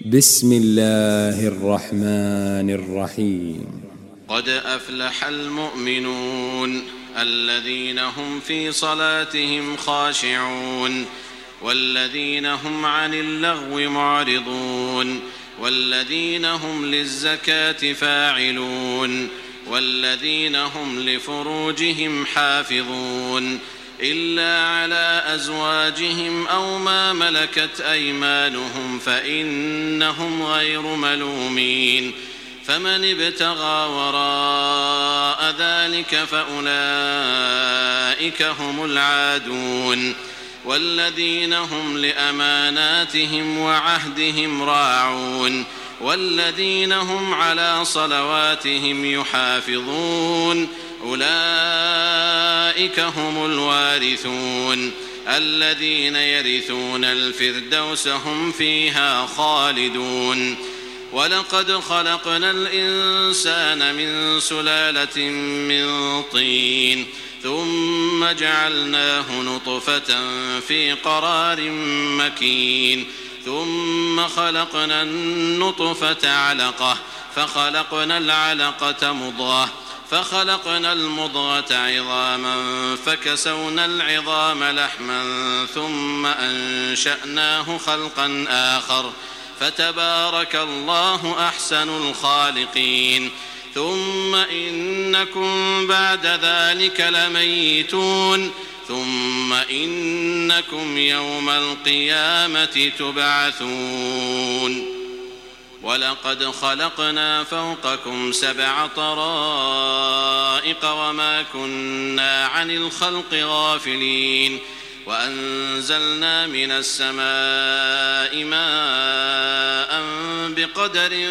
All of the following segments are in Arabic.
بسم الله الرحمن الرحيم. قد أفلح المؤمنون الذين هم في صلاتهم خاشعون والذين هم عن اللغو معرضون والذين هم للزكاة فاعلون والذين هم لفروجهم حافظون إلا على أزواجهم أو ما ملكت أيمانهم فإنهم غير ملومين فمن ابتغى وراء ذلك فأولئك هم العادون والذين هم لأماناتهم وعهدهم راعون والذين هم على صلواتهم يحافظون أولئك هم الوارثون الذين يرثون الفردوس هم فيها خالدون. ولقد خلقنا الإنسان من سلالة من طين ثم جعلناه نطفة في قرار مكين ثم خلقنا النطفة علقة فخلقنا العلقة مضغة فخلقنا المضغة عظاما فكسونا العظام لحما ثم أنشأناه خلقا آخر فتبارك الله أحسن الخالقين. ثم إنكم بعد ذلك لميتون ثم إنكم يوم القيامة تبعثون. ولقد خلقنا فوقكم 7 طرائق وما كنا عن الخلق غافلين وأنزلنا من السماء ماء بقدر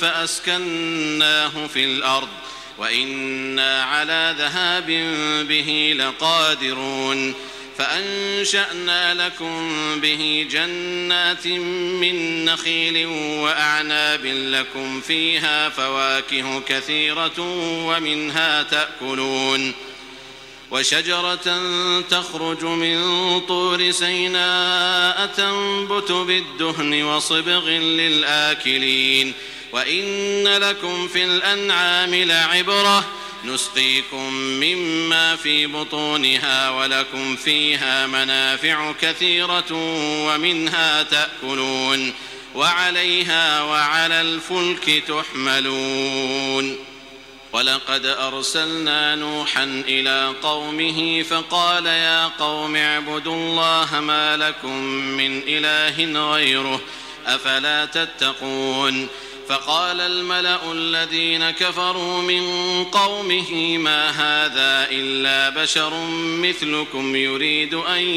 فأسكناه في الأرض وإنا على ذهاب به لقادرون فأنشأنا لكم به جنات من نخيل وأعناب لكم فيها فواكه كثيرة ومنها تأكلون وشجرة تخرج من طور سيناء تنبت بالدهن وصبغ للآكلين وإن لكم في الأنعام لعبرة نسقيكم مما في بطونها ولكم فيها منافع كثيرة ومنها تأكلون وعليها وعلى الفلك تحملون. ولقد أرسلنا نوحا إلى قومه فقال يا قوم اعبدوا الله ما لكم من إله غيره أفلا تتقون. فقال الملأ الذين كفروا من قومه ما هذا إلا بشر مثلكم يريد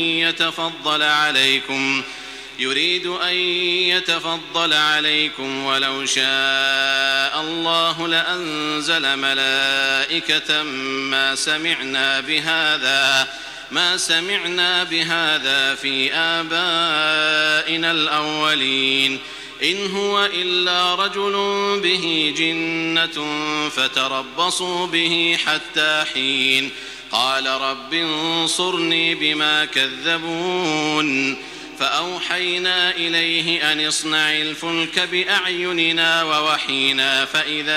أن يتفضل عليكم ولو شاء الله لأنزل ملائكة ما سمعنا بهذا في آبائنا الأولين إن هو إلا رجل به جنة فتربصوا به حتى حين. قال رب انصرني بما كذبون. فأوحينا إليه أن اصنع الفلك بأعيننا ووحينا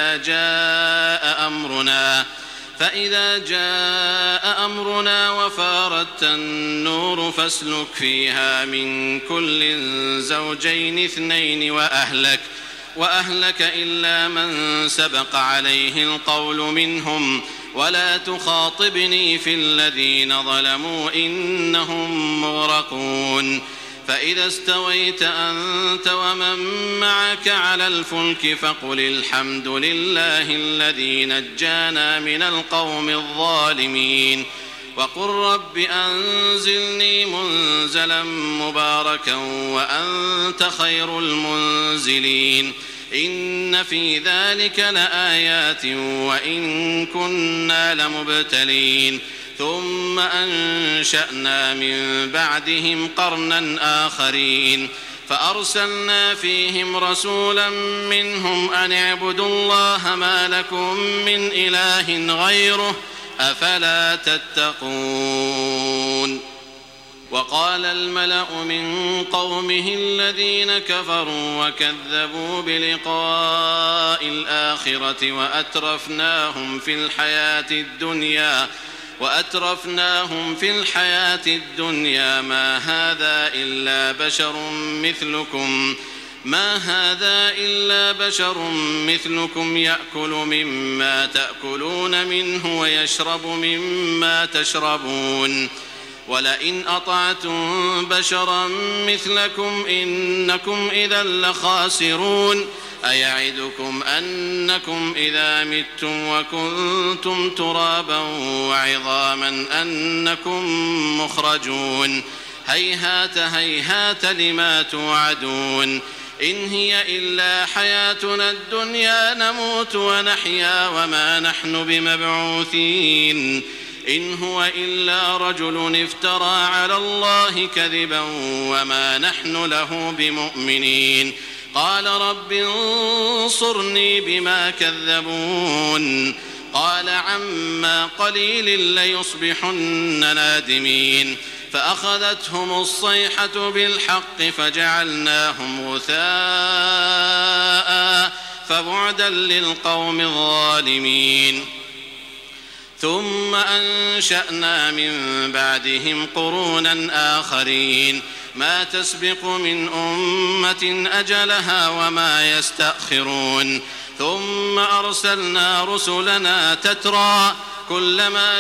فإذا جاء أمرنا وفارت النور فاسلك فيها من كل زوجين 2 وأهلك إلا من سبق عليه القول منهم ولا تخاطبني في الذين ظلموا إنهم مغرقون. فإذا استويت أنت ومن معك على الفلك فقل الحمد لله الذي نجانا من القوم الظالمين وقل رب أنزلني منزلا مباركا وأنت خير المنزلين. إن في ذلك لآيات وإن كنا لمبتلين. ثم أنشأنا من بعدهم قرنا آخرين فأرسلنا فيهم رسولا منهم أن اعبدوا الله ما لكم من إله غيره أفلا تتقون. وقال الملأ من قومه الذين كفروا وكذبوا بلقاء الآخرة وأترفناهم في الحياة الدنيا ما هذا إلا بشر مثلكم يأكل مما تأكلون منه ويشرب مما تشربون ولئن أطعتم بشرا مثلكم إنكم إذا لخاسرون أيعدكم أنكم إذا متم وكنتم ترابا وعظاما أنكم مخرجون هيهات هيهات لما توعدون إن هي إلا حياتنا الدنيا نموت ونحيا وما نحن بمبعوثين إن هو إلا رجل افترى على الله كذبا وما نحن له بمؤمنين قال رب انصرني بما كذبون قال عما قليل ليصبحن نادمين فأخذتهم الصيحة بالحق فجعلناهم غثاء فبعدا للقوم الظالمين ثم أنشأنا من بعدهم قرونا آخرين ما تسبق من أمة أجلها وما يستأخرون ثم أرسلنا رسلنا تترى كلما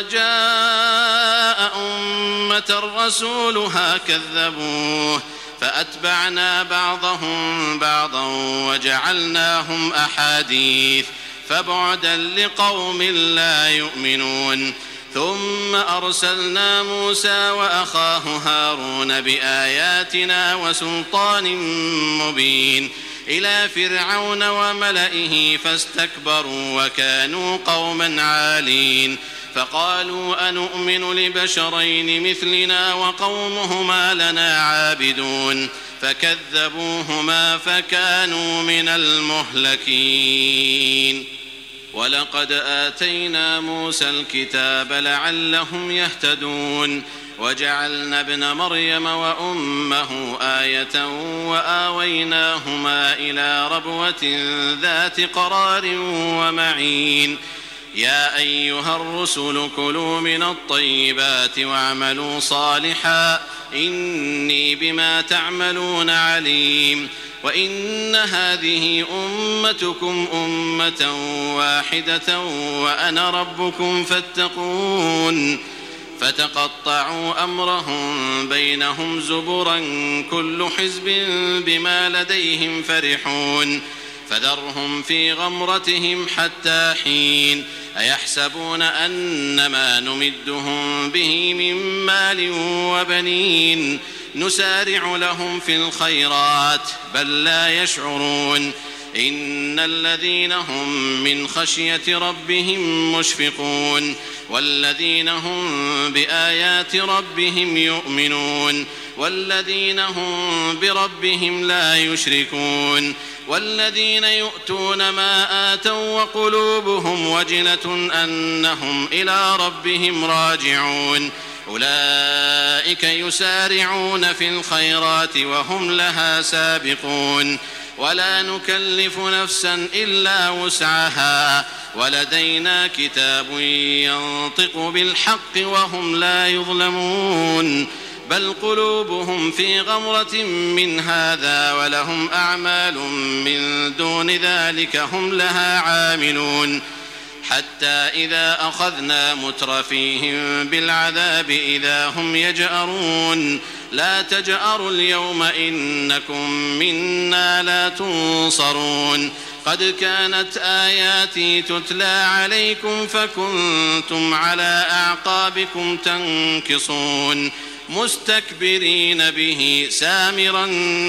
جاء أمة رسولها كذبوه فأتبعنا بعضهم بعضا وجعلناهم أحاديث فبعدا لقوم لا يؤمنون ثم أرسلنا موسى وأخاه هارون بآياتنا وسلطان مبين إلى فرعون وملئه فاستكبروا وكانوا قوما عالين فقالوا أنؤمن لبشرين مثلنا وقومهما لنا عابدون فكذبوهما فكانوا من المهلكين ولقد آتينا موسى الكتاب لعلهم يهتدون وجعلنا ابن مريم وأمه آية وآويناهما إلى ربوة ذات قرار ومعين يا أيها الرسل كلوا من الطيبات واعملوا صالحا إني بما تعملون عليم وإن هذه أمتكم أمة واحدة وأنا ربكم فاتقون فتقطعوا أمرهم بينهم زبرا كل حزب بما لديهم فرحون فذرهم في غمرتهم حتى حين أيحسبون أنما نمدهم به من مال وبنين نسارع لهم في الخيرات بل لا يشعرون إن الذين هم من خشية ربهم مشفقون والذين هم بآيات ربهم يؤمنون والذين هم بربهم لا يشركون والذين يؤتون ما آتوا وقلوبهم وجلة أنهم إلى ربهم راجعون أولئك يسارعون في الخيرات وهم لها سابقون ولا نكلف نفسا إلا وسعها ولدينا كتاب ينطق بالحق وهم لا يظلمون بل قلوبهم في غمرة من هذا ولهم أعمال من دون ذلك هم لها عاملون حتى إذا أخذنا مترفيهم بالعذاب إذا هم يجأرون لا تجأروا اليوم إنكم منا لا تنصرون قد كانت آياتي تتلى عليكم فكنتم على أعقابكم تنكصون مستكبرين به سامرا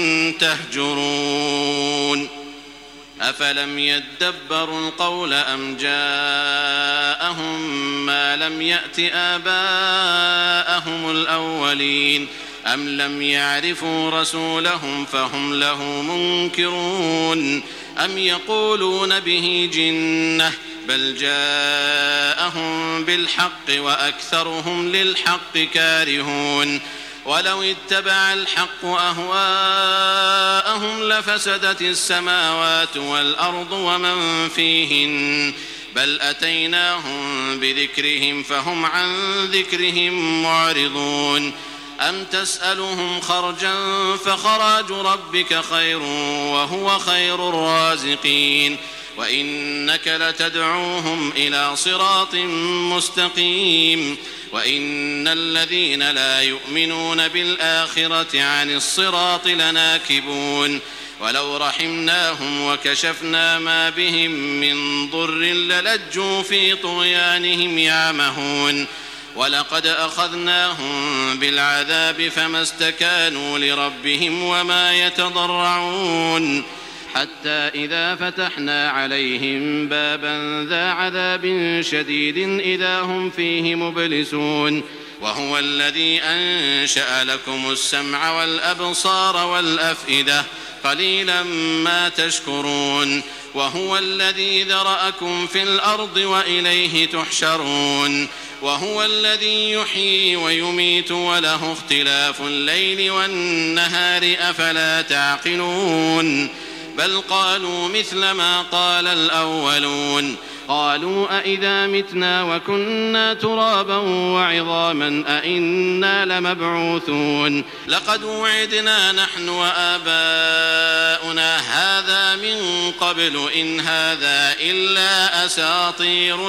تهجرون أفلم يدبروا القول أم جاءهم ما لم يأت آباءهم الأولين أم لم يعرفوا رسولهم فهم له منكرون أم يقولون به جنة بل جاءهم بالحق وأكثرهم للحق كارهون ولو اتبع الحق أهواءهم لفسدت السماوات والأرض ومن فيهن بل أتيناهم بذكرهم فهم عن ذكرهم معرضون أم تسألهم خرجا فخراج ربك خير وهو خير الرازقين وإنك لتدعوهم إلى صراط مستقيم وإن الذين لا يؤمنون بالآخرة عن الصراط لناكبون ولو رحمناهم وكشفنا ما بهم من ضر للجوا في طغيانهم يعمهون ولقد أخذناهم بالعذاب فما استكانوا لربهم وما يتضرعون حتى إذا فتحنا عليهم بابا ذا عذاب شديد إذا هم فيه مبلسون وهو الذي أنشأ لكم السمع والأبصار والأفئدة قليلا ما تشكرون وهو الذي ذرأكم في الأرض وإليه تحشرون وهو الذي يحيي ويميت وله اختلاف الليل والنهار أفلا تعقلون بل قالوا مثل ما قال الأولون قالوا أئذا متنا وكنا ترابا وعظاما أئنا لمبعوثون لقد وعدنا نحن وآباؤنا هذا من قبل إن هذا إلا أساطير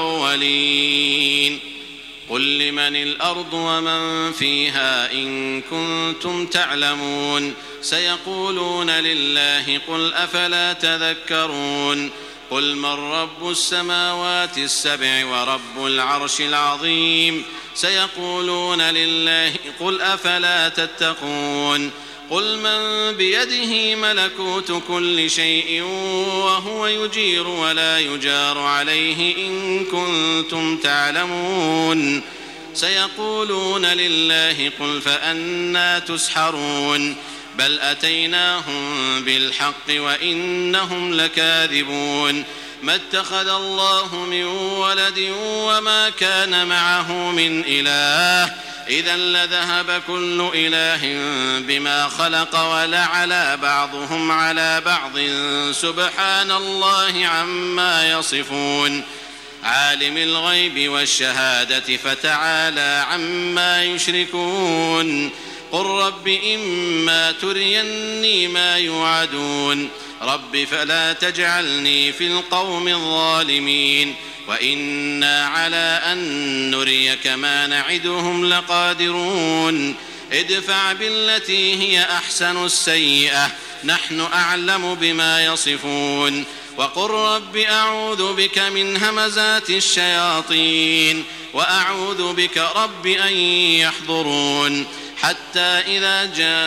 الأولين قل لمن الأرض ومن فيها إن كنتم تعلمون سيقولون لله قل أفلا تذكرون قل من رب السماوات السبع ورب العرش العظيم سيقولون لله قل أفلا تتقون قل من بيده ملكوت كل شيء وهو يجير ولا يجار عليه إن كنتم تعلمون سيقولون لله قل فأنى تسحرون بل أتيناهم بالحق وإنهم لكاذبون ما اتخذ الله من ولد وما كان معه من إله إذا لذهب كل إله بما خلق ولعلى بعضهم على بعض سبحان الله عما يصفون عالم الغيب والشهادة فتعالى عما يشركون قل رب إما تريني ما يوعدون رب فلا تجعلني في القوم الظالمين وإنا على أن نريك ما نعدهم لقادرون ادفع بالتي هي أحسن السيئة نحن أعلم بما يصفون وقل رب أعوذ بك من همزات الشياطين وأعوذ بك رب أن يحضرون حتى إذا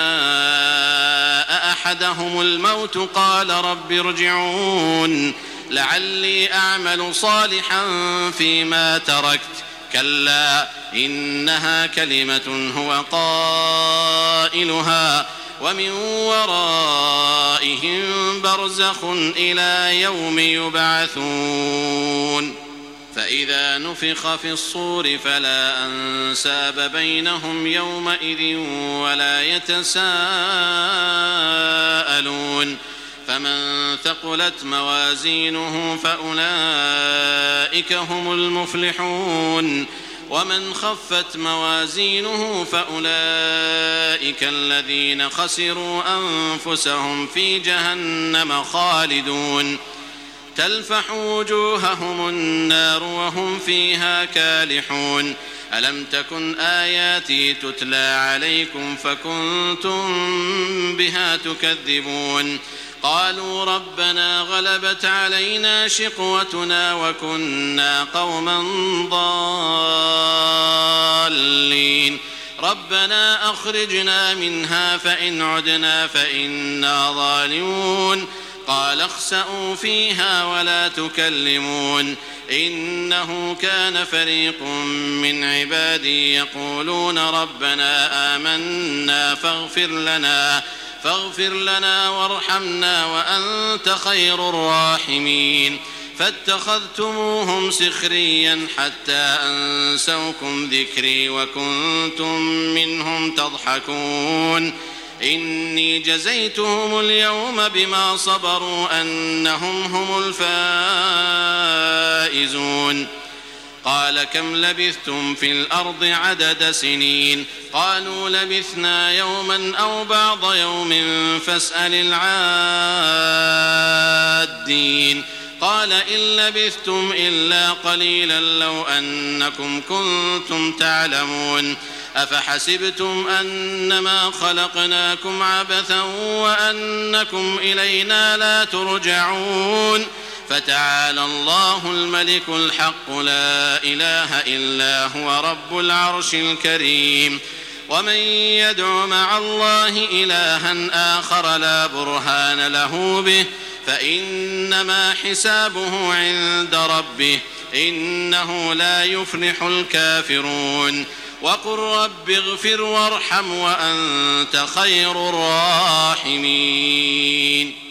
جاء أحدهم الموت قال رب ارجعون لعلي أعمل صالحا فيما تركت كلا إنها كلمة هو قائلها ومن ورائهم برزخ إلى يوم يبعثون فإذا نفخ في الصور فلا أنساب بينهم يومئذ ولا يتساءلون فمن ثقلت موازينه فأولئك هم المفلحون ومن خفت موازينه فأولئك الذين خسروا أنفسهم في جهنم خالدون تلفح وجوههم النار وهم فيها كالحون ألم تكن آياتي تتلى عليكم فكنتم بها تكذبون قالوا ربنا غلبت علينا شقوتنا وكنا قوما ضالين ربنا أخرجنا منها فإن عدنا فإنا ظالمون قال اخسئوا فيها ولا تكلمون إنه كان فريق من عبادي يقولون ربنا آمنا فاغفر لنا وارحمنا وأنت خير الراحمين فاتخذتموهم سخريا حتى أنسوكم ذكري وكنتم منهم تضحكون إني جزيتهم اليوم بما صبروا أنهم هم الفائزون قال كم لبثتم في الأرض عدد سنين قالوا لبثنا يوما أو بعض يوم فاسأل العادين قال إن لبثتم إلا قليلا لو أنكم كنتم تعلمون أفحسبتم أنما خلقناكم عبثا وأنكم إلينا لا ترجعون فتعالى الله الملك الحق لا إله إلا هو رب العرش الكريم ومن يدع مع الله إلها آخر لا برهان له به فإنما حسابه عند ربه إنه لا يفلح الكافرون وقل رب اغفر وارحم وأنت خير الراحمين